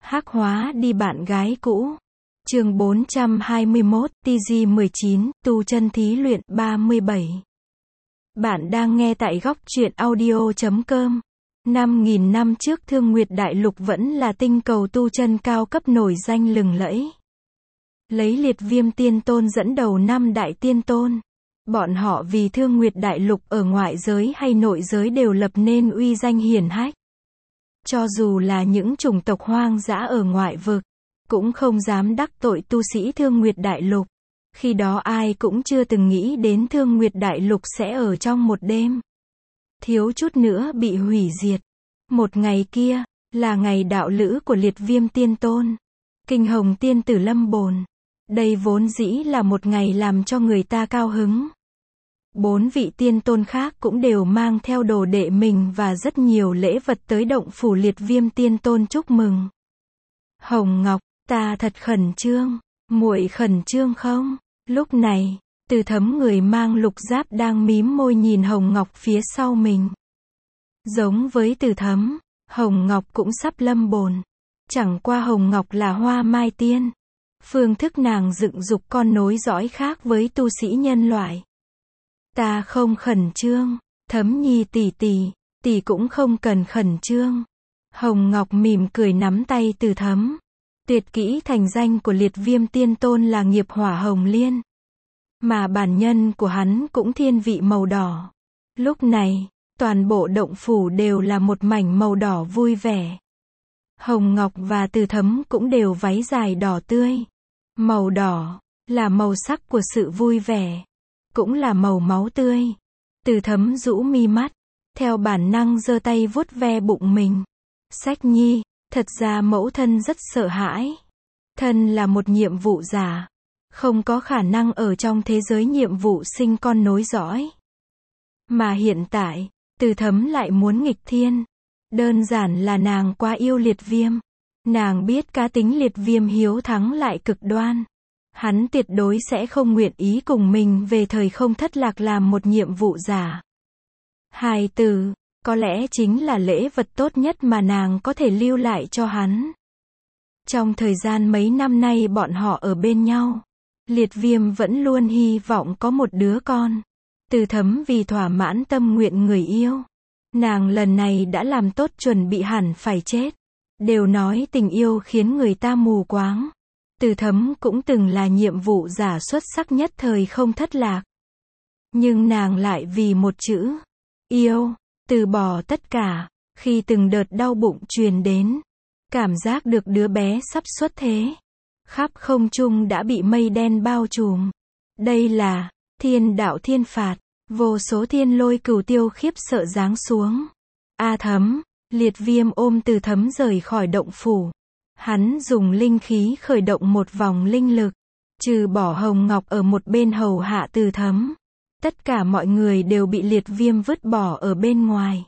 Hắc hóa đi bạn gái cũ. Chương 421, TG19, tu chân thí luyện 37. Bạn đang nghe tại góc truyện audio.com. 5.000 năm trước Thương Nguyệt Đại Lục vẫn là tinh cầu tu chân cao cấp nổi danh lừng lẫy. Lấy Liệt Viêm Tiên Tôn dẫn đầu 5 đại tiên tôn. Bọn họ vì Thương Nguyệt Đại Lục ở ngoại giới hay nội giới đều lập nên uy danh hiển hách. Cho dù là những chủng tộc hoang dã ở ngoại vực, cũng không dám đắc tội tu sĩ Thương Nguyệt Đại Lục. Khi đó ai cũng chưa từng nghĩ đến Thương Nguyệt Đại Lục sẽ ở trong một đêm thiếu chút nữa bị hủy diệt. Một ngày kia, là ngày đạo lữ của Liệt Viêm Tiên Tôn, Kinh Hồng Tiên Tử lâm bồn. Đây vốn dĩ là một ngày làm cho người ta cao hứng. 4 vị tiên tôn khác cũng đều mang theo đồ đệ mình và rất nhiều lễ vật tới động phủ Liệt Viêm Tiên Tôn chúc mừng. Hồng Ngọc, ta thật khẩn trương, muội khẩn trương không? Lúc này, Từ Thấm người mang lục giáp đang mím môi nhìn Hồng Ngọc phía sau mình. Giống với Từ Thấm, Hồng Ngọc cũng sắp lâm bồn. Chẳng qua Hồng Ngọc là hoa mai tiên. Phương thức nàng dựng dục con nối dõi khác với tu sĩ nhân loại. Ta không khẩn trương, Thấm Nhi tỷ cũng không cần khẩn trương. Hồng Ngọc mỉm cười nắm tay Từ Thấm. Tuyệt kỹ thành danh của Liệt Viêm Tiên Tôn là nghiệp hỏa hồng liên. Mà bản nhân của hắn cũng thiên vị màu đỏ. Lúc này, toàn bộ động phủ đều là một mảnh màu đỏ vui vẻ. Hồng Ngọc và Từ Thấm cũng đều váy dài đỏ tươi. Màu đỏ là màu sắc của sự vui vẻ, cũng là màu máu tươi. Từ Thấm rũ mi mắt, theo bản năng giơ tay vuốt ve bụng mình. Sách Nhi, thật ra mẫu thân rất sợ hãi. Thân là một nhiệm vụ giả, không có khả năng ở trong thế giới nhiệm vụ sinh con nối dõi. Mà hiện tại, Từ Thấm lại muốn nghịch thiên. Đơn giản là nàng quá yêu Liệt Viêm. Nàng biết cá tính Liệt Viêm hiếu thắng lại cực đoan. Hắn tuyệt đối sẽ không nguyện ý cùng mình về thời không thất lạc làm một nhiệm vụ giả. Hài tử, có lẽ chính là lễ vật tốt nhất mà nàng có thể lưu lại cho hắn. Trong thời gian mấy năm nay bọn họ ở bên nhau, Liệt Viêm vẫn luôn hy vọng có một đứa con. Từ Thấm vì thỏa mãn tâm nguyện người yêu, nàng lần này đã làm tốt chuẩn bị hẳn phải chết. Đều nói tình yêu khiến người ta mù quáng. Từ Thấm cũng từng là nhiệm vụ giả xuất sắc nhất thời không thất lạc. Nhưng nàng lại vì một chữ yêu, từ bỏ tất cả. Khi từng đợt đau bụng truyền đến, cảm giác được đứa bé sắp xuất thế, khắp không trung đã bị mây đen bao trùm. Đây là thiên đạo thiên phạt. Vô số thiên lôi cửu tiêu khiếp sợ giáng xuống. A Thấm, Liệt Viêm ôm Từ Thấm rời khỏi động phủ. Hắn dùng linh khí khởi động một vòng linh lực. Trừ bỏ Hồng Ngọc ở một bên hầu hạ Từ Thấm, tất cả mọi người đều bị Liệt Viêm vứt bỏ ở bên ngoài.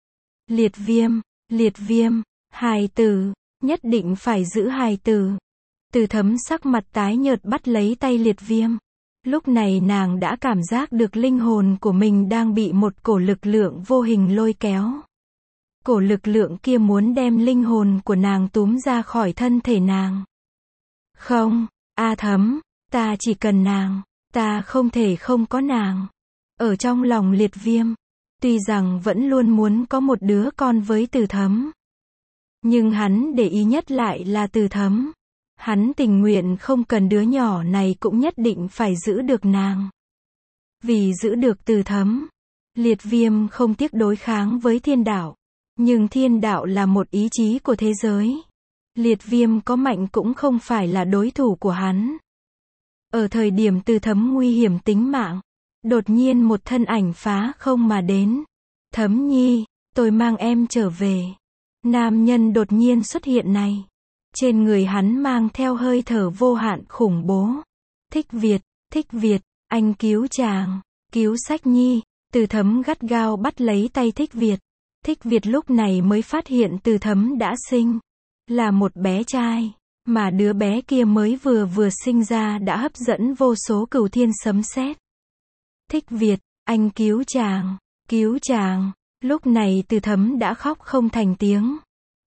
Liệt Viêm, hài tử, nhất định phải giữ hài tử. Từ Thấm sắc mặt tái nhợt bắt lấy tay Liệt Viêm. Lúc này nàng đã cảm giác được linh hồn của mình đang bị một cổ lực lượng vô hình lôi kéo. Cổ lực lượng kia muốn đem linh hồn của nàng túm ra khỏi thân thể nàng. Không, A Thấm, ta chỉ cần nàng, ta không thể không có nàng. Ở trong lòng Liệt Viêm, tuy rằng vẫn luôn muốn có một đứa con với Từ Thấm, nhưng hắn để ý nhất lại là Từ Thấm. Hắn tình nguyện không cần đứa nhỏ này cũng nhất định phải giữ được nàng. Vì giữ được Từ Thấm, Liệt Viêm không tiếc đối kháng với thiên đạo. Nhưng thiên đạo là một ý chí của thế giới. Liệt Viêm có mạnh cũng không phải là đối thủ của hắn. Ở thời điểm Từ Thấm nguy hiểm tính mạng, đột nhiên một thân ảnh phá không mà đến. Thấm Nhi, tôi mang em trở về. Nam nhân đột nhiên xuất hiện này. Trên người hắn mang theo hơi thở vô hạn khủng bố. Thích Việt, anh cứu chàng, cứu Sách Nhi. Từ Thấm gắt gao bắt lấy tay Thích Việt. Thích Việt lúc này mới phát hiện Từ Thấm đã sinh. Là một bé trai. Mà đứa bé kia mới vừa sinh ra đã hấp dẫn vô số cửu thiên sấm sét. Thích Việt, anh cứu chàng. Lúc này Từ Thấm đã khóc không thành tiếng.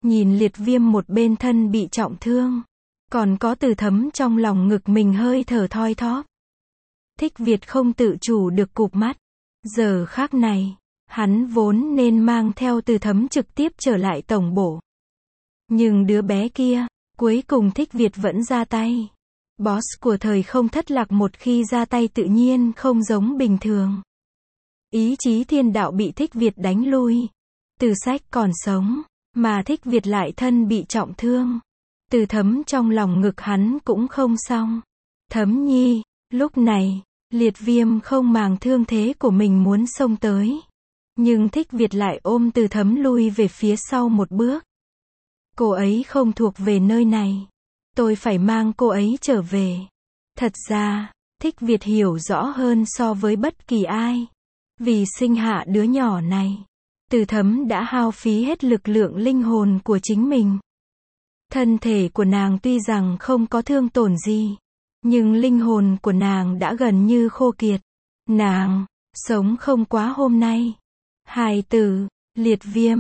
Nhìn Liệt Viêm một bên thân bị trọng thương, còn có Từ Thấm trong lòng ngực mình hơi thở thoi thóp. Thích Việt không tự chủ được cụp mắt. Giờ khác này, hắn vốn nên mang theo Từ Thấm trực tiếp trở lại tổng bộ. Nhưng đứa bé kia, cuối cùng Thích Việt vẫn ra tay. Boss của thời không thất lạc một khi ra tay tự nhiên không giống bình thường. Ý chí thiên đạo bị Thích Việt đánh lui. Từ Sách còn sống, mà Thích Việt lại thân bị trọng thương. Từ Thấm trong lòng ngực hắn cũng không xong. Thấm nhi, lúc này, Liệt Viêm không màng thương thế của mình muốn xông tới. Nhưng Thích Việt lại ôm Từ Thấm lui về phía sau một bước. Cô ấy không thuộc về nơi này. Tôi phải mang cô ấy trở về. Thật ra, Thích Việt hiểu rõ hơn so với bất kỳ ai. Vì sinh hạ đứa nhỏ này, Từ Thấm đã hao phí hết lực lượng linh hồn của chính mình. Thân thể của nàng tuy rằng không có thương tổn gì, nhưng linh hồn của nàng đã gần như khô kiệt. Nàng, sống không quá hôm nay. Hài tử, Liệt Viêm,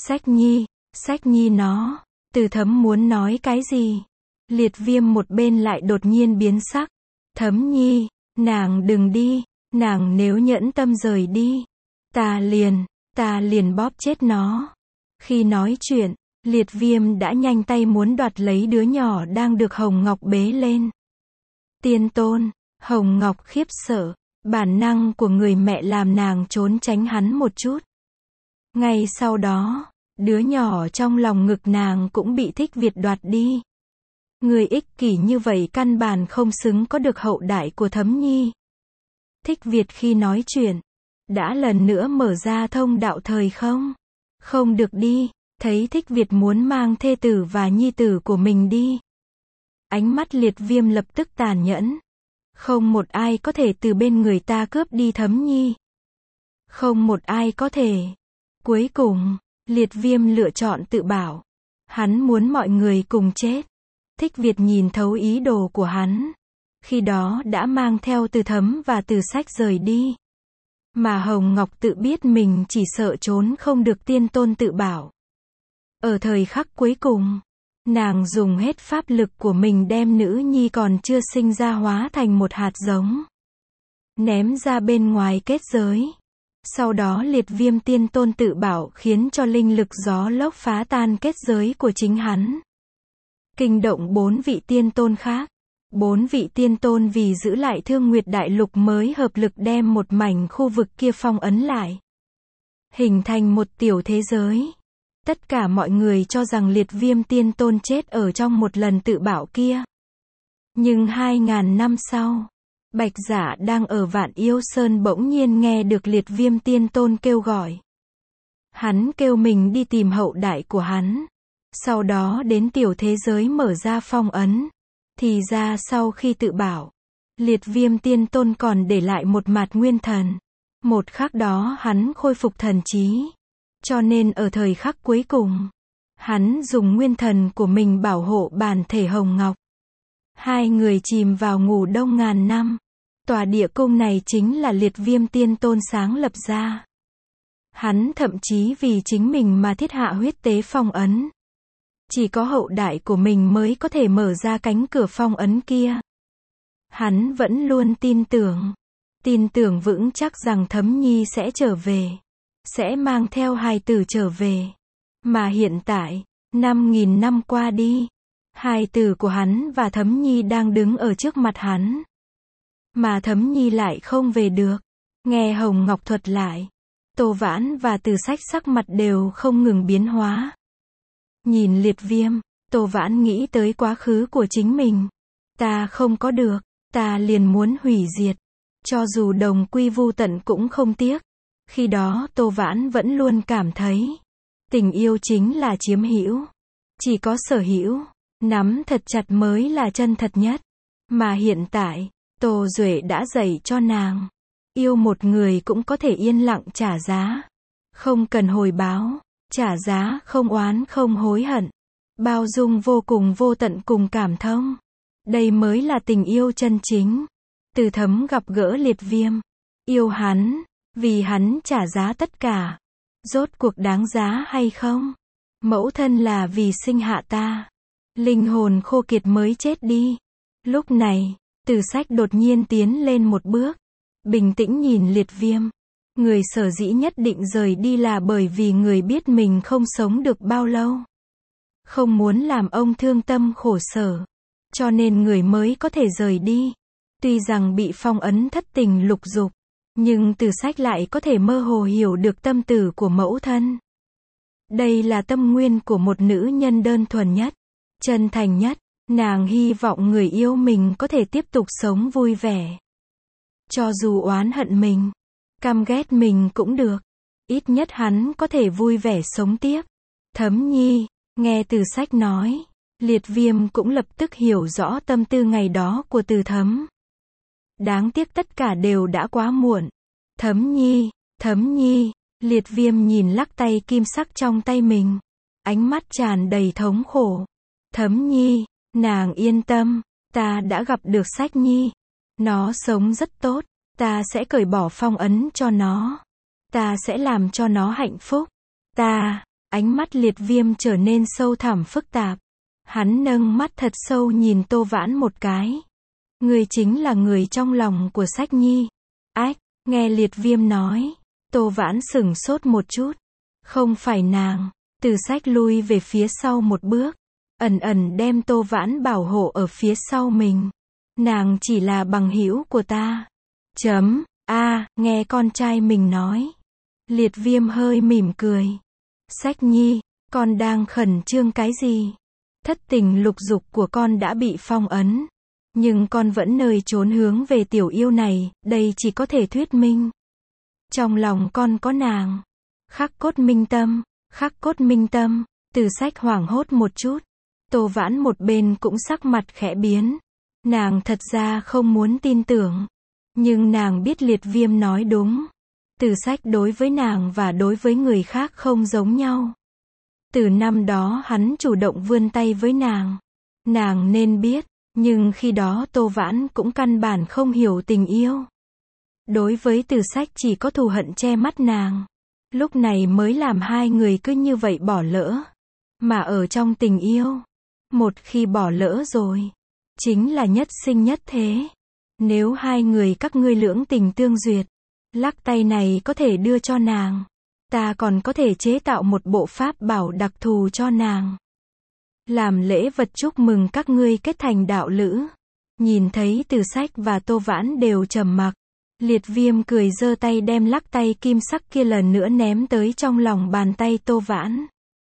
Sách Nhi nó. Từ Thấm muốn nói cái gì? Liệt Viêm một bên lại đột nhiên biến sắc. Thấm nhi, nàng đừng đi, nàng nếu nhẫn tâm rời đi, ta liền bóp chết nó. Khi nói chuyện, Liệt Viêm đã nhanh tay muốn đoạt lấy đứa nhỏ đang được Hồng Ngọc bế lên. Tiên tôn, Hồng Ngọc khiếp sợ, bản năng của người mẹ làm nàng trốn tránh hắn một chút. Ngay sau đó, đứa nhỏ trong lòng ngực nàng cũng bị Thích Việt đoạt đi. Người ích kỷ như vậy căn bản không xứng có được hậu đại của Thấm nhi. Thích Việt khi nói chuyện, đã lần nữa mở ra thông đạo thời không. Không được đi, thấy Thích Việt muốn mang thê tử và nhi tử của mình đi. Ánh mắt Liệt Viêm lập tức tàn nhẫn. Không một ai có thể từ bên người ta cướp đi Thấm nhi. Không một ai có thể. Cuối cùng, Liệt Viêm lựa chọn tự bảo. Hắn muốn mọi người cùng chết. Thích Việt nhìn thấu ý đồ của hắn. Khi đó đã mang theo Từ Thấm và Từ Sách rời đi. Mà Hồng Ngọc tự biết mình chỉ sợ trốn không được tiên tôn tự bảo. Ở thời khắc cuối cùng, nàng dùng hết pháp lực của mình đem nữ nhi còn chưa sinh ra hóa thành một hạt giống. Ném ra bên ngoài kết giới. Sau đó Liệt Viêm tiên tôn tự bảo khiến cho linh lực gió lốc phá tan kết giới của chính hắn. Kinh động 4 vị tiên tôn khác. 4 vị tiên tôn vì giữ lại Thương Nguyệt Đại Lục mới hợp lực đem một mảnh khu vực kia phong ấn lại. Hình thành một tiểu thế giới. Tất cả mọi người cho rằng Liệt Viêm tiên tôn chết ở trong một lần tự bảo kia. Nhưng 2000 năm sau, Bạch Giả đang ở Vạn Yêu Sơn bỗng nhiên nghe được Liệt Viêm tiên tôn kêu gọi. Hắn kêu mình đi tìm hậu đại của hắn. Sau đó đến tiểu thế giới mở ra phong ấn. Thì ra sau khi tự bảo, Liệt Viêm tiên tôn còn để lại một mạt nguyên thần. Một khắc đó hắn khôi phục thần trí. Cho nên ở thời khắc cuối cùng, hắn dùng nguyên thần của mình bảo hộ bản thể Hồng Ngọc. Hai người chìm vào ngủ đông ngàn năm. Tòa địa cung này chính là Liệt Viêm tiên tôn sáng lập ra. Hắn thậm chí vì chính mình mà thiết hạ huyết tế phong ấn. Chỉ có hậu đại của mình mới có thể mở ra cánh cửa phong ấn kia. Hắn vẫn luôn tin tưởng vững chắc rằng Thấm nhi sẽ trở về. Sẽ mang theo hài tử trở về. Mà hiện tại, 5000 năm qua đi, hài tử của hắn và Thấm nhi đang đứng ở trước mặt hắn. Mà Thấm nhi lại không về được. Nghe Hồng Ngọc thuật lại, Tô Vãn và Từ Sách sắc mặt đều không ngừng biến hóa. Nhìn Liệt Viêm, Tô Vãn nghĩ tới quá khứ của chính mình. Ta không có được, ta liền muốn hủy diệt. Cho dù đồng quy vu tận cũng không tiếc. Khi đó Tô Vãn vẫn luôn cảm thấy, tình yêu chính là chiếm hữu. Chỉ có sở hữu, nắm thật chặt mới là chân thật nhất. Mà hiện tại, Tô Duệ đã dạy cho nàng. Yêu một người cũng có thể yên lặng trả giá. Không cần hồi báo. Trả giá không oán không hối hận. Bao dung vô cùng vô tận cùng cảm thông. Đây mới là tình yêu chân chính. Từ Thấm gặp gỡ Liệt Viêm. Yêu hắn. Vì hắn trả giá tất cả. Rốt cuộc đáng giá hay không? Mẫu thân là vì sinh hạ ta. Linh hồn khô kiệt mới chết đi. Lúc này, Từ Sách đột nhiên tiến lên một bước. Bình tĩnh nhìn Liệt Viêm. Người sở dĩ nhất định rời đi là bởi vì người biết mình không sống được bao lâu. Không muốn làm ông thương tâm khổ sở. Cho nên người mới có thể rời đi. Tuy rằng bị phong ấn thất tình lục dục, nhưng Từ Sách lại có thể mơ hồ hiểu được tâm tư của mẫu thân. Đây là tâm nguyên của một nữ nhân đơn thuần nhất, chân thành nhất. Nàng hy vọng người yêu mình có thể tiếp tục sống vui vẻ. Cho dù oán hận mình, căm ghét mình cũng được. Ít nhất hắn có thể vui vẻ sống tiếp. Thấm Nhi, nghe Từ Sách nói, Liệt Viêm cũng lập tức hiểu rõ tâm tư ngày đó của Từ Thấm. Đáng tiếc tất cả đều đã quá muộn. Thấm Nhi, Liệt Viêm nhìn lắc tay kim sắc trong tay mình. Ánh mắt tràn đầy thống khổ. Thấm Nhi, nàng yên tâm, ta đã gặp được Sách Nhi. Nó sống rất tốt, ta sẽ cởi bỏ phong ấn cho nó. Ta sẽ làm cho nó hạnh phúc. Ánh mắt Liệt Viêm trở nên sâu thẳm phức tạp. Hắn nâng mắt thật sâu nhìn Tô Vãn một cái. Người chính là người trong lòng của Sách Nhi. Ách, nghe Liệt Viêm nói, Tô Vãn sửng sốt một chút. Không phải nàng. Từ Sách lui về phía sau một bước, ẩn ẩn đem Tô Vãn bảo hộ ở phía sau mình. Nàng chỉ là bằng hữu của ta. Nghe con trai mình nói. Liệt Viêm hơi mỉm cười. Sách Nhi, con đang khẩn trương cái gì? Thất tình lục dục của con đã bị phong ấn. Nhưng con vẫn nơi trốn hướng về tiểu yêu này, đây chỉ có thể thuyết minh. Trong lòng con có nàng. Khắc cốt minh tâm. Từ Sách hoảng hốt một chút. Tô Vãn một bên cũng sắc mặt khẽ biến. Nàng thật ra không muốn tin tưởng. Nhưng nàng biết Liệt Viêm nói đúng. Từ Sách đối với nàng và đối với người khác không giống nhau. Từ năm đó hắn chủ động vươn tay với nàng. Nàng nên biết, nhưng khi đó Tô Vãn cũng căn bản không hiểu tình yêu. Đối với Từ Sách chỉ có thù hận che mắt nàng. Lúc này mới làm hai người cứ như vậy bỏ lỡ. Mà ở trong tình yêu, một khi bỏ lỡ rồi, chính là nhất sinh nhất thế. Nếu hai người các ngươi lưỡng tình tương duyệt, lắc tay này có thể đưa cho nàng. Ta còn có thể chế tạo một bộ pháp bảo đặc thù cho nàng. Làm lễ vật chúc mừng các ngươi kết thành đạo lữ. Nhìn thấy Từ Sách và Tô Vãn đều trầm mặc. Liệt Viêm cười giơ tay đem lắc tay kim sắc kia lần nữa ném tới trong lòng bàn tay Tô Vãn.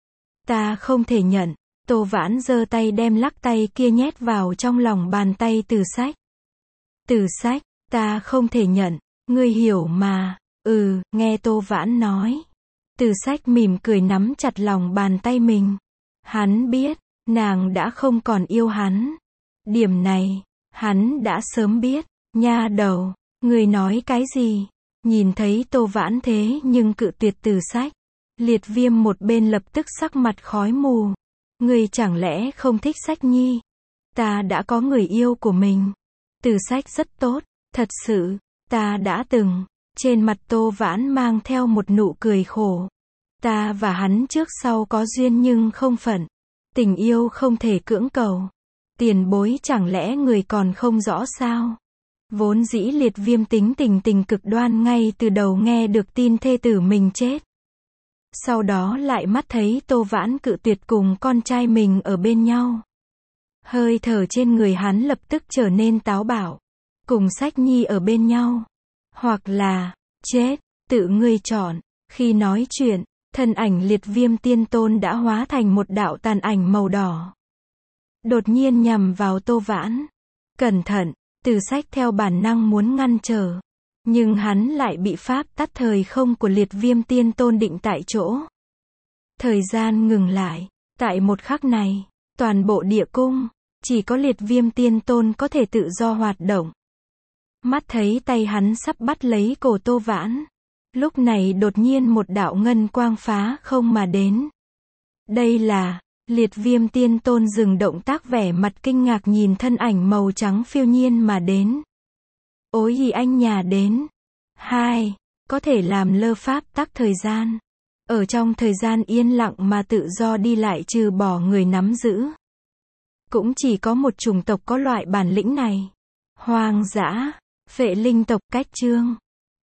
Ta không thể nhận. Tô Vãn giơ tay đem lắc tay kia nhét vào trong lòng bàn tay Từ Sách. Từ Sách, ta không thể nhận. Ngươi hiểu mà. Nghe Tô Vãn nói. Từ Sách mỉm cười nắm chặt lòng bàn tay mình. Hắn biết, nàng đã không còn yêu hắn. Điểm này, hắn đã sớm biết. Nha đầu, ngươi nói cái gì? Nhìn thấy Tô Vãn thế nhưng cự tuyệt Từ Sách. Liệt Viêm một bên lập tức sắc mặt khói mù. Ngươi chẳng lẽ không thích Sách Nhi? Ta đã có người yêu của mình. Từ Sách rất tốt, thật sự, ta đã từng. Trên mặt Tô Vãn mang theo một nụ cười khổ. Ta và hắn trước sau có duyên nhưng không phận. Tình yêu không thể cưỡng cầu. Tiền bối chẳng lẽ người còn không rõ sao? Vốn dĩ Liệt Viêm tính tình cực đoan ngay từ đầu nghe được tin thê tử mình chết. Sau đó lại mắt thấy Tô Vãn cự tuyệt cùng con trai mình ở bên nhau. Hơi thở trên người hắn lập tức trở nên táo bạo. Cùng Sách Nhi ở bên nhau. Hoặc là, chết, tự ngươi chọn. Khi nói chuyện, thân ảnh Liệt Viêm tiên tôn đã hóa thành một đạo tàn ảnh màu đỏ. Đột nhiên nhằm vào Tô Vãn. Cẩn thận, Từ Sách theo bản năng muốn ngăn trở. Nhưng hắn lại bị pháp tắc thời không của Liệt Viêm tiên tôn định tại chỗ. Thời gian ngừng lại. Tại một khắc này, toàn bộ địa cung, chỉ có Liệt Viêm tiên tôn có thể tự do hoạt động. Mắt thấy tay hắn sắp bắt lấy cổ Tô Vãn. Lúc này đột nhiên một đạo ngân quang phá không mà đến. Đây là, Liệt Viêm tiên tôn dừng động tác vẻ mặt kinh ngạc nhìn thân ảnh màu trắng phiêu nhiên mà đến. Ôi anh nhà đến. Có thể làm lơ pháp tắc thời gian. Ở trong thời gian yên lặng mà tự do đi lại trừ bỏ người nắm giữ. Cũng chỉ có một chủng tộc có loại bản lĩnh này. Hoang dã, phệ linh tộc. Cách chương